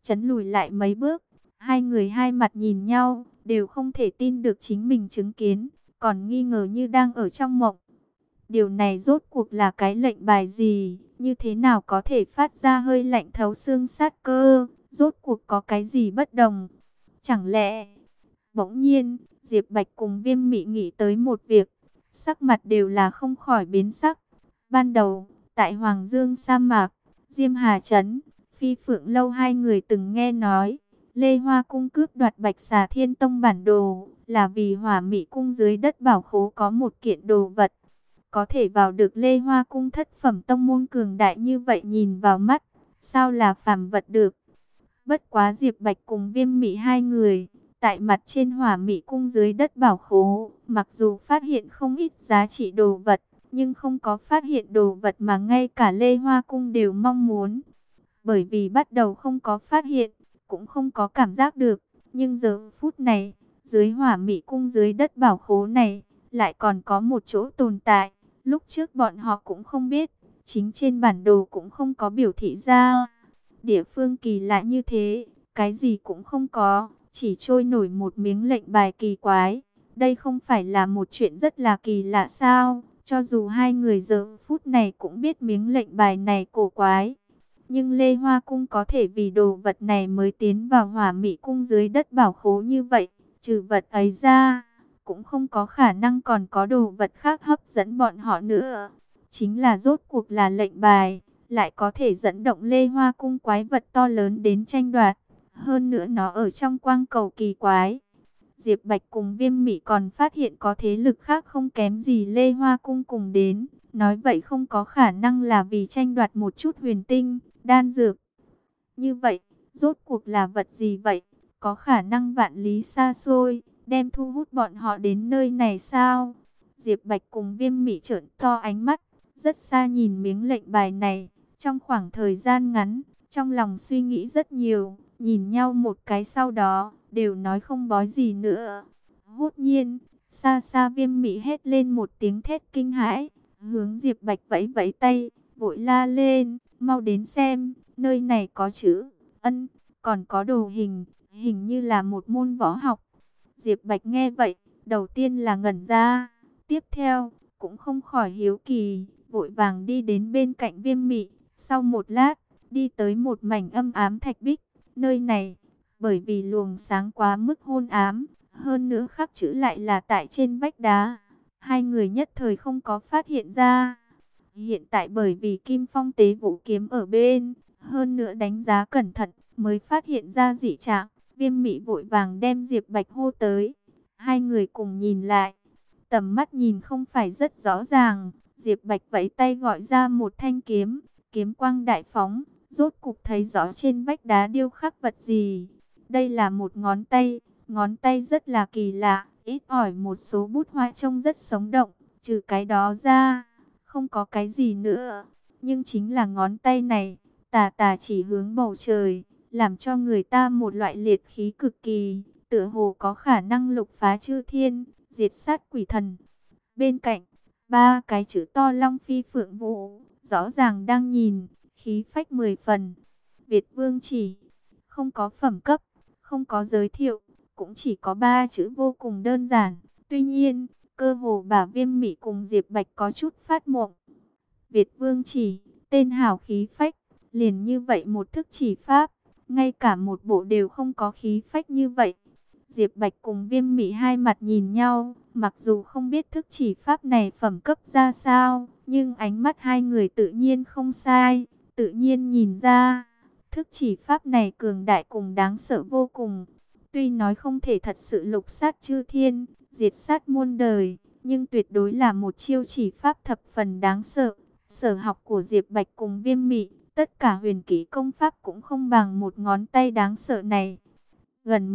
chấn lùi lại mấy bước. Hai người hai mặt nhìn nhau, đều không thể tin được chính mình chứng kiến, còn nghi ngờ như đang ở trong mộng. Điều này rốt cuộc là cái lệnh bài gì, như thế nào có thể phát ra hơi lạnh thấu xương sát cơ, rốt cuộc có cái gì bất đồng? Chẳng lẽ... Bỗng nhiên, Diệp Bạch cùng Viêm Mị nghĩ tới một việc, sắc mặt đều là không khỏi biến sắc. Ban đầu, tại Hoàng Dương sa mạc, Diêm Hà Trấn, Phi Phượng Lâu hai người từng nghe nói, Lê Hoa Cung cướp đoạt Bạch Xà Thiên Tông bản đồ, là vì Hỏa Mị Cung dưới đất bảo khố có một kiện đồ vật. Có thể vào được Lê Hoa Cung thất phẩm tông môn cường đại như vậy nhìn vào mắt, sao là phàm vật được. Bất quá Diệp Bạch cùng Viêm Mị hai người, tại mặt trên Hỏa Mị Cung dưới đất bảo khố, mặc dù phát hiện không ít giá trị đồ vật, nhưng không có phát hiện đồ vật mà ngay cả Lê Hoa Cung đều mong muốn. Bởi vì bắt đầu không có phát hiện, cũng không có cảm giác được, nhưng giờ phút này, dưới Hỏa Mị Cung dưới đất bảo khố này, lại còn có một chỗ tồn tại. Lúc trước bọn họ cũng không biết, chính trên bản đồ cũng không có biểu thị ra. Địa phương kỳ lạ như thế, cái gì cũng không có, chỉ trôi nổi một miếng lệnh bài kỳ quái. Đây không phải là một chuyện rất là kỳ lạ sao? Cho dù hai người giờ phút này cũng biết miếng lệnh bài này cổ quái. Nhưng Lê Hoa Cung có thể vì đồ vật này mới tiến vào Hỏa Mị Cung dưới đất bảo khố như vậy. Trừ vật ấy ra, cũng không có khả năng còn có đồ vật khác hấp dẫn bọn họ nữa. Chính là rốt cuộc là lệnh bài, lại có thể dẫn động Lê Hoa Cung quái vật to lớn đến tranh đoạt. Hơn nữa nó ở trong quang cầu kỳ quái. Diệp Bạch cùng Viêm Mị còn phát hiện có thế lực khác không kém gì Lê Hoa Cung cùng đến. Nói vậy không có khả năng là vì tranh đoạt một chút huyền tinh, đan dược. Như vậy, rốt cuộc là vật gì vậy? Có khả năng vạn lý xa xôi, đem thu hút bọn họ đến nơi này sao? Diệp Bạch cùng Viêm Mị trợn to ánh mắt, rất xa nhìn miếng lệnh bài này. Trong khoảng thời gian ngắn, trong lòng suy nghĩ rất nhiều, nhìn nhau một cái sau đó, đều nói không bói gì nữa. Hốt nhiên, xa xa Viêm Mị hét lên một tiếng thét kinh hãi, hướng Diệp Bạch vẫy vẫy tay, vội la lên, mau đến xem, nơi này có chữ Ân, còn có đồ hình, hình như là một môn võ học. Diệp Bạch nghe vậy, đầu tiên là ngẩn ra, tiếp theo, cũng không khỏi hiếu kỳ, vội vàng đi đến bên cạnh Viêm Mị. Sau một lát, đi tới một mảnh âm ám thạch bích, nơi này, bởi vì luồng sáng quá mức hôn ám, hơn nữa khắc chữ lại là tại trên vách đá. Hai người nhất thời không có phát hiện ra. Hiện tại bởi vì Kim Phong tế vũ kiếm ở bên, hơn nữa đánh giá cẩn thận, mới phát hiện ra dị trạng. Viêm Mị vội vàng đem Diệp Bạch hô tới. Hai người cùng nhìn lại. Tầm mắt nhìn không phải rất rõ ràng. Diệp Bạch vẫy tay gọi ra một thanh kiếm. Kiếm quang đại phóng. Rốt cục thấy rõ trên vách đá điêu khắc vật gì. Đây là một ngón tay. Ngón tay rất là kỳ lạ. Ít ỏi một số bút hoa trông rất sống động. Trừ cái đó ra, không có cái gì nữa. Nhưng chính là ngón tay này, tà tà chỉ hướng bầu trời, làm cho người ta một loại liệt khí cực kỳ, tựa hồ có khả năng lục phá chư thiên, diệt sát quỷ thần. Bên cạnh, ba cái chữ to Long Phi Phượng Vũ, rõ ràng đang nhìn, khí phách 10 phần. Việt Vương chỉ, không có phẩm cấp, không có giới thiệu, cũng chỉ có ba chữ vô cùng đơn giản. Tuy nhiên, cơ hồ bà Viêm Mị cùng Diệp Bạch có chút phát mộng. Việt Vương chỉ, tên hào khí phách, liền như vậy một thức chỉ pháp, ngay cả một bộ đều không có khí phách như vậy. Diệp Bạch cùng Viêm Mị hai mặt nhìn nhau, mặc dù không biết thức chỉ pháp này phẩm cấp ra sao, nhưng ánh mắt hai người tự nhiên không sai, tự nhiên nhìn ra, thức chỉ pháp này cường đại cùng đáng sợ vô cùng. Tuy nói không thể thật sự lục sát chư thiên, diệt sát muôn đời, nhưng tuyệt đối là một chiêu chỉ pháp thập phần đáng sợ. Sở học của Diệp Bạch cùng Viêm Mị, tất cả huyền kỹ công pháp cũng không bằng một ngón tay đáng sợ này. Gần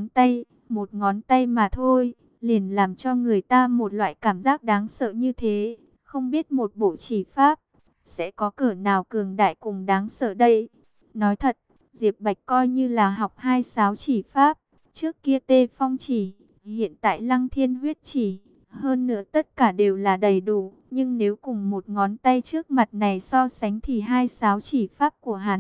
một ngón tay mà thôi, liền làm cho người ta một loại cảm giác đáng sợ như thế. Không biết một bộ chỉ pháp, sẽ có cỡ nào cường đại cùng đáng sợ đây. Nói thật, Diệp Bạch coi như là học 26 chỉ pháp, trước kia Tê Phong chỉ, hiện tại Lăng Thiên huyết chỉ. Hơn nữa tất cả đều là đầy đủ, nhưng nếu cùng một ngón tay trước mặt này so sánh thì 26 chỉ pháp của hắn,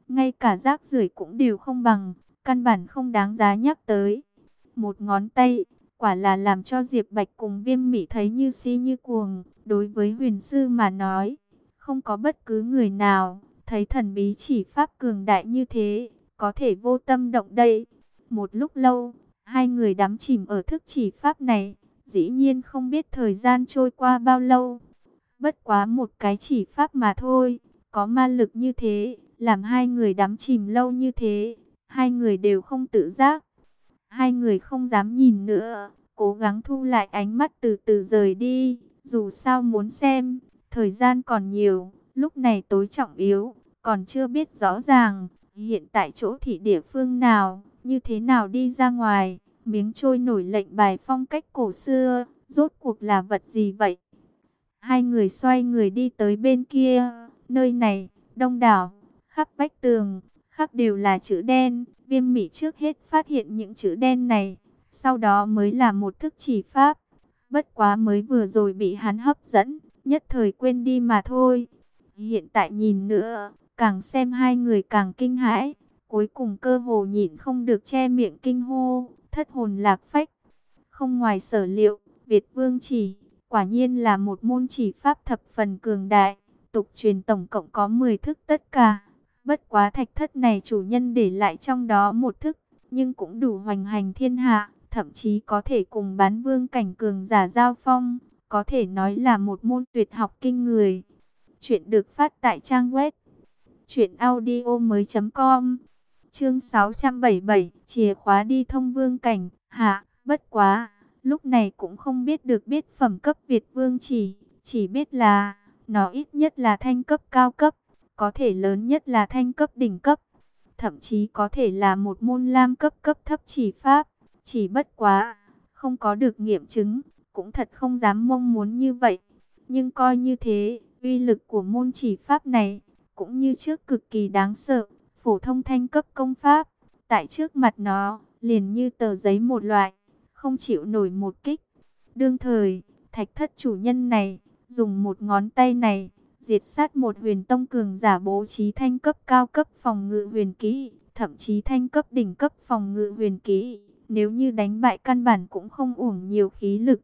ngay cả rác rưởi cũng đều không bằng, căn bản không đáng giá nhắc tới. Một ngón tay, quả là làm cho Diệp Bạch cùng Viêm Mị thấy như si như cuồng. Đối với huyền sư mà nói, không có bất cứ người nào thấy thần bí chỉ pháp cường đại như thế, có thể vô tâm động đậy. Một lúc lâu, hai người đắm chìm ở thức chỉ pháp này, dĩ nhiên không biết thời gian trôi qua bao lâu. Bất quá một cái chỉ pháp mà thôi, có ma lực như thế, làm hai người đắm chìm lâu như thế, hai người đều không tự giác. Hai người không dám nhìn nữa, cố gắng thu lại ánh mắt từ từ rời đi, dù sao muốn xem, thời gian còn nhiều, lúc này tối trọng yếu, còn chưa biết rõ ràng, hiện tại chỗ thị địa phương nào, như thế nào đi ra ngoài, miếng trôi nổi lệnh bài phong cách cổ xưa, rốt cuộc là vật gì vậy? Hai người xoay người đi tới bên kia, nơi này, đông đảo, khắp vách tường, khắc đều là chữ đen. Viêm Mị trước hết phát hiện những chữ đen này, sau đó mới là một thức chỉ pháp. Bất quá mới vừa rồi bị hắn hấp dẫn, nhất thời quên đi mà thôi. Hiện tại nhìn nữa, càng xem hai người càng kinh hãi, cuối cùng cơ hồ nhịn không được che miệng kinh hô, thất hồn lạc phách. Không ngoài sở liệu, Việt Vương chỉ quả nhiên là một môn chỉ pháp thập phần cường đại, tục truyền tổng cộng có 10 thức tất cả. Bất quá thạch thất này chủ nhân để lại trong đó một thức, nhưng cũng đủ hoành hành thiên hạ, thậm chí có thể cùng bán vương cảnh cường giả giao phong, có thể nói là một môn tuyệt học kinh người. Chuyện được phát tại trang web truyệnaudiomoi.com. Chương 677, chìa khóa đi thông vương cảnh. Hạ, bất quá, lúc này cũng không biết được biết phẩm cấp Việt Vương chỉ biết là nó ít nhất là thanh cấp cao cấp, có thể lớn nhất là thanh cấp đỉnh cấp, thậm chí có thể là một môn lam cấp cấp thấp chỉ pháp. Chỉ bất quá, không có được nghiệm chứng, cũng thật không dám mong muốn như vậy. Nhưng coi như thế, uy lực của môn chỉ pháp này, cũng như trước cực kỳ đáng sợ. Phổ thông thanh cấp công pháp, tại trước mặt nó, liền như tờ giấy một loại, không chịu nổi một kích. Đương thời, thạch thất chủ nhân này, dùng một ngón tay này, diệt sát một huyền tông cường giả bố trí thanh cấp cao cấp phòng ngự huyền kỹ, thậm chí thanh cấp đỉnh cấp phòng ngự huyền kỹ. Nếu như đánh bại căn bản cũng không uổng nhiều khí lực.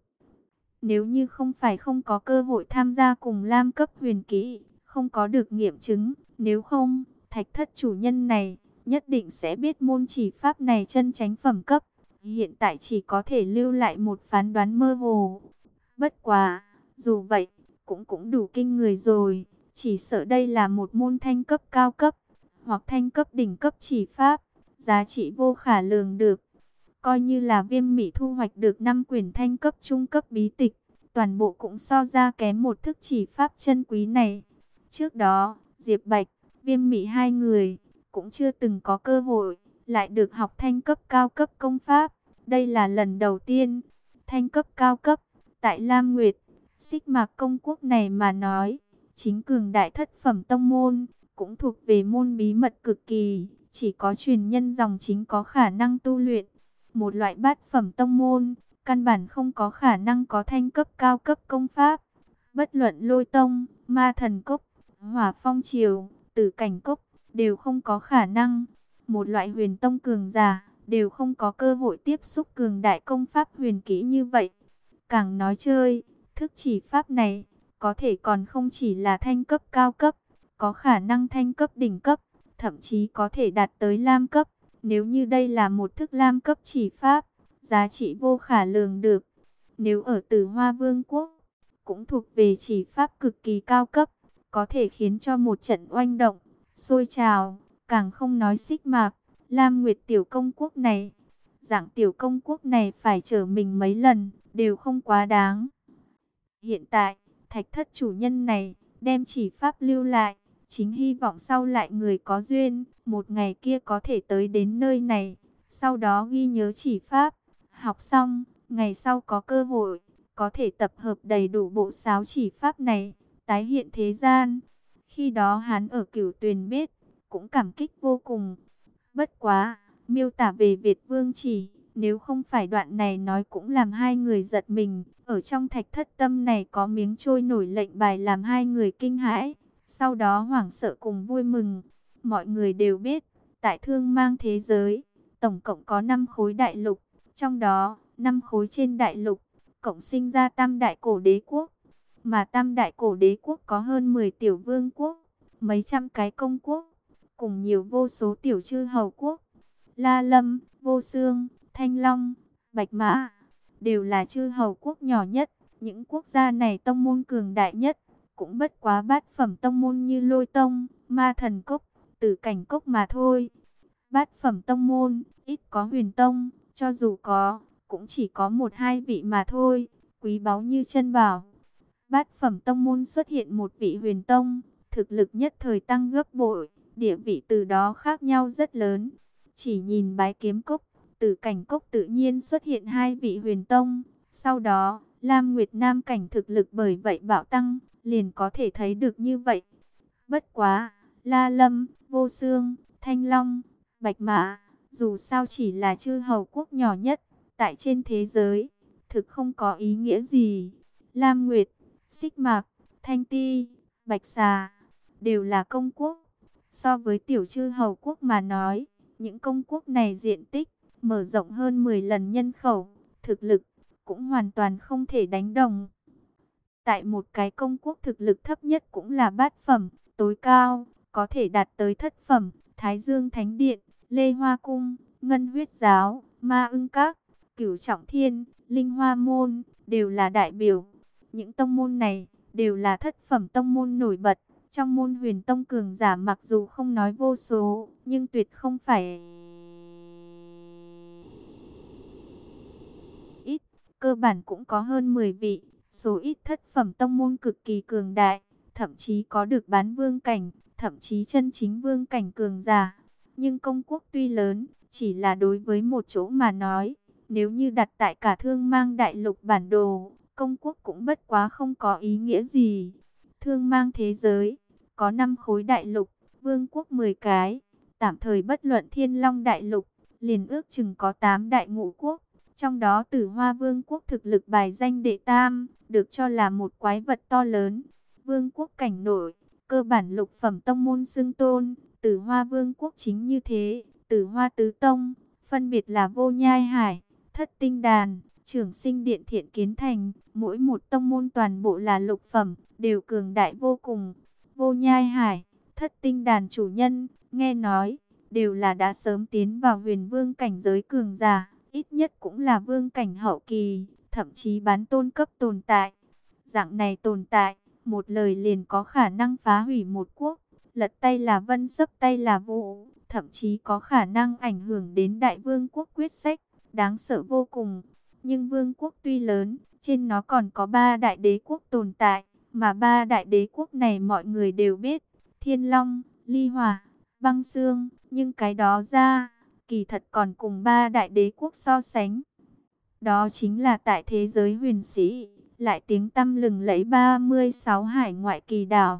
Nếu như không phải không có cơ hội tham gia cùng lam cấp huyền kỹ, không có được nghiệm chứng, nếu không, thạch thất chủ nhân này nhất định sẽ biết môn chỉ pháp này chân chánh phẩm cấp. Hiện tại chỉ có thể lưu lại một phán đoán mơ hồ. Bất quá, dù vậy, cũng đủ kinh người rồi. Chỉ sợ đây là một môn thanh cấp cao cấp, hoặc thanh cấp đỉnh cấp chỉ pháp, giá trị vô khả lường được. Coi như là Viêm Mị thu hoạch được 5 quyển thanh cấp trung cấp bí tịch, toàn bộ cũng so ra kém một thức chỉ pháp chân quý này. Trước đó, Diệp Bạch, Viêm Mị hai người cũng chưa từng có cơ hội lại được học thanh cấp cao cấp công pháp. Đây là lần đầu tiên. Thanh cấp cao cấp tại Lam Nguyệt, Xích Mạc công quốc này mà nói, chính cường đại thất phẩm tông môn, cũng thuộc về môn bí mật cực kỳ, chỉ có truyền nhân dòng chính có khả năng tu luyện. Một loại bát phẩm tông môn, căn bản không có khả năng có thanh cấp cao cấp công pháp. Bất luận Lôi Tông, Ma Thần Cốc, Hỏa Phong Triều, Tử Cảnh Cốc, đều không có khả năng. Một loại huyền tông cường giả, đều không có cơ hội tiếp xúc cường đại công pháp huyền kỹ như vậy. Càng nói chơi, thức chỉ pháp này, có thể còn không chỉ là thanh cấp cao cấp, có khả năng thanh cấp đỉnh cấp, thậm chí có thể đạt tới lam cấp. Nếu như đây là một thức lam cấp chỉ pháp, giá trị vô khả lường được. Nếu ở Tử Hoa Vương quốc, cũng thuộc về chỉ pháp cực kỳ cao cấp, có thể khiến cho một trận oanh động, sôi trào, càng không nói Xích Mạc, Lam Nguyệt tiểu công quốc này. Dạng tiểu công quốc này phải trở mình mấy lần, đều không quá đáng. Hiện tại, thạch thất chủ nhân này, đem chỉ pháp lưu lại, chính hy vọng sau lại người có duyên, một ngày kia có thể tới đến nơi này, sau đó ghi nhớ chỉ pháp, học xong, ngày sau có cơ hội, có thể tập hợp đầy đủ bộ sáo chỉ pháp này, tái hiện thế gian. Khi đó hắn ở Cửu Tuyền biết, cũng cảm kích vô cùng. Bất quá, miêu tả về Việt Vương chỉ, nếu không phải đoạn này nói cũng làm hai người giật mình. Ở trong thạch thất tâm này có miếng trôi nổi lệnh bài làm hai người kinh hãi, sau đó hoảng sợ cùng vui mừng. Mọi người đều biết, tại thương mang thế giới, tổng cộng có 5 khối đại lục, trong đó 5 khối trên đại lục cộng sinh ra Tam Đại Cổ Đế Quốc, mà Tam Đại Cổ Đế Quốc có hơn 10 tiểu vương quốc, mấy trăm cái công quốc, cùng nhiều vô số tiểu chư hầu quốc. La Lâm, Vô Xương, Thanh Long, Bạch Mã đều là chư hầu quốc nhỏ nhất. Những quốc gia này tông môn cường đại nhất cũng bất quá bát phẩm tông môn như Lôi Tông, Ma Thần Cốc, Tử Cảnh Cốc mà thôi. Bát phẩm tông môn ít có Huyền Tông, cho dù có cũng chỉ có 1-2 vị mà thôi, quý báu như chân bảo. Bát phẩm tông môn xuất hiện một vị Huyền Tông, thực lực nhất thời tăng gấp bội, địa vị từ đó khác nhau rất lớn. Chỉ nhìn Bái Kiếm Cốc, Tử Cảnh Cốc tự nhiên xuất hiện 2 vị Huyền Tông, sau đó Lam Nguyệt Nam cảnh thực lực bởi vậy bạo tăng, liền có thể thấy được như vậy. Bất quá, La Lâm, Vô Xương, Thanh Long, Bạch Mã, dù sao chỉ là chư hầu quốc nhỏ nhất, tại trên thế giới, thực không có ý nghĩa gì. Lam Nguyệt, Xích Mạc, Thanh Ti, Bạch Xà, đều là công quốc. So với tiểu chư hầu quốc mà nói, những công quốc này diện tích, mở rộng hơn 10 lần nhân khẩu, thực lực, cũng hoàn toàn không thể đánh đồng. Tại một cái công quốc thực lực thấp nhất cũng là bát phẩm, tối cao, có thể đạt tới thất phẩm, Thái Dương Thánh Điện, Lê Hoa Cung, Ngân Huyết Giáo, Ma Ưng Các, Cửu Trọng Thiên, Linh Hoa Môn, đều là đại biểu. Những tông môn này, đều là thất phẩm tông môn nổi bật. Trong môn Huyền Tông cường giả mặc dù không nói vô số, nhưng tuyệt không phải ít, cơ bản cũng có hơn 10 vị. Số ít thất phẩm tông môn cực kỳ cường đại, thậm chí có được bán vương cảnh, thậm chí chân chính vương cảnh cường giả. Nhưng công quốc tuy lớn, chỉ là đối với một chỗ mà nói, nếu như đặt tại cả thương mang đại lục bản đồ, công quốc cũng bất quá không có ý nghĩa gì. Thương mang thế giới, có 5 khối đại lục, vương quốc 10 cái, tạm thời bất luận Thiên Long đại lục, liền ước chừng có 8 đại ngũ quốc. Trong đó Tử Hoa Vương quốc thực lực bài danh đệ tam, được cho là một quái vật to lớn. Vương quốc cảnh nổi, cơ bản lục phẩm tông môn xưng tôn, Tử Hoa Vương quốc chính như thế. Tử Hoa tứ tông, phân biệt là Vô Nhai Hải, Thất Tinh Đàn, Trường Sinh Điện, Thiện Kiến Thành. Mỗi một tông môn toàn bộ là lục phẩm, đều cường đại vô cùng. Vô Nhai Hải, Thất Tinh Đàn chủ nhân, nghe nói, đều là đã sớm tiến vào huyền vương cảnh giới cường giả, ít nhất cũng là vương cảnh hậu kỳ, thậm chí bán tôn cấp tồn tại. Dạng này tồn tại, một lời liền có khả năng phá hủy một quốc, lật tay là vân xấp tay là vũ, thậm chí có khả năng ảnh hưởng đến đại vương quốc quyết sách, đáng sợ vô cùng. Nhưng vương quốc tuy lớn, trên nó còn có 3 đại đế quốc tồn tại, mà 3 đại đế quốc này mọi người đều biết, Thiên Long, Ly Hỏa, Băng Xương, nhưng cái đó ra, kỳ thật còn cùng 3 đại đế quốc so sánh. Đó chính là tại thế giới huyền sĩ, lại tiếng tăm lừng lẫy 36 hải ngoại kỳ đảo.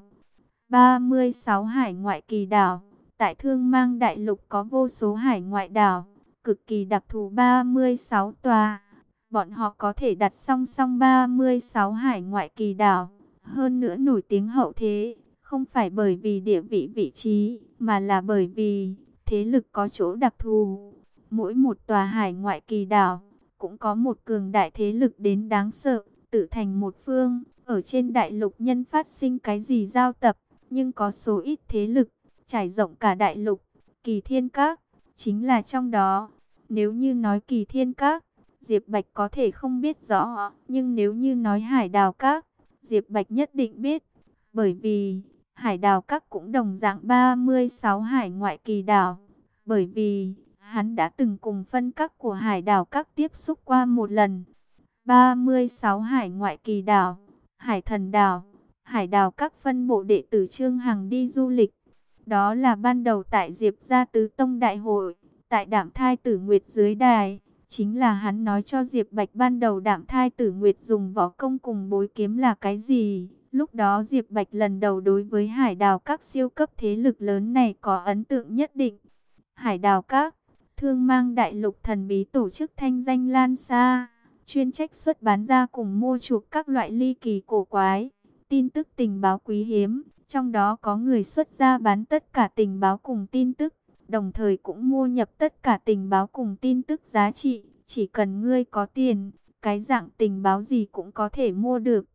36 hải ngoại kỳ đảo, tại Thương Mang Đại Lục có vô số hải ngoại đảo, cực kỳ đặc thù 36 tòa. Bọn họ có thể đặt song song 36 hải ngoại kỳ đảo, hơn nữa nổi tiếng hậu thế, không phải bởi vì địa vị vị trí, mà là bởi vì thế lực có chỗ đặc thù. Mỗi một tòa hải ngoại kỳ đảo cũng có một cường đại thế lực đến đáng sợ, tự thành một phương. Ở trên đại lục nhân phát sinh cái gì giao tập, nhưng có số ít thế lực trải rộng cả đại lục. Kỳ Thiên Các chính là trong đó. Nếu như nói Kỳ Thiên Các, Diệp Bạch có thể không biết rõ, nhưng nếu như nói Hải Đào Các, Diệp Bạch nhất định biết, bởi vì Hải Đào Các cũng đồng dạng 36 hải ngoại kỳ đảo, bởi vì hắn đã từng cùng phân các của Hải Đào Các tiếp xúc qua một lần. 36 hải ngoại kỳ đảo, Hải Thần Đảo, Hải Đào Các phân bộ đệ tử Trương Hằng đi du lịch. Đó là ban đầu tại Diệp Gia Tứ Tông Đại hội, tại Đạm Thai Tử Nguyệt dưới đài. Chính là hắn nói cho Diệp Bạch ban đầu Đạm Thai Tử Nguyệt dùng võ công cùng bối kiếm là cái gì. Lúc đó Diệp Bạch lần đầu đối với Hải Đào Các siêu cấp thế lực lớn này có ấn tượng nhất định. Hải Đào Các, Thương Mang Đại Lục thần bí tổ chức thanh danh lan xa, chuyên trách xuất bán ra cùng mua chuộc các loại ly kỳ cổ quái. tin tức tình báo quý hiếm, trong đó có người xuất ra bán tất cả tình báo cùng tin tức, đồng thời cũng mua nhập tất cả tình báo cùng tin tức giá trị. Chỉ cần ngươi có tiền, cái dạng tình báo gì cũng có thể mua được.